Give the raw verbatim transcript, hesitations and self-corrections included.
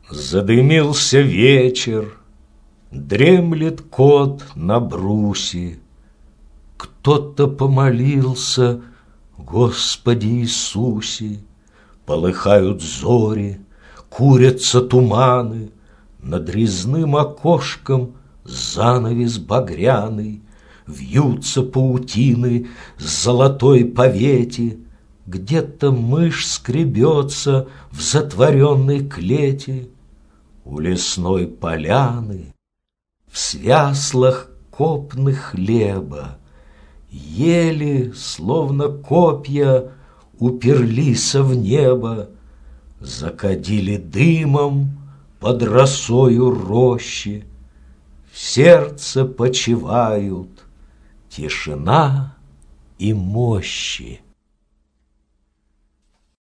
Задымился вечер, дремлет кот на брусе. Кто-то помолился: Господи Иисусе. Полыхают зори, курятся туманы, над резным окошком занавес багряный, вьются паутины с золотой повети, где-то мышь скребется в затворенной клете. У лесной поляны, в свяслах копны хлеба, ели, словно копья, уперлися в небо, закадили дымом под росою рощи. В сердце почивают тишина и мощи.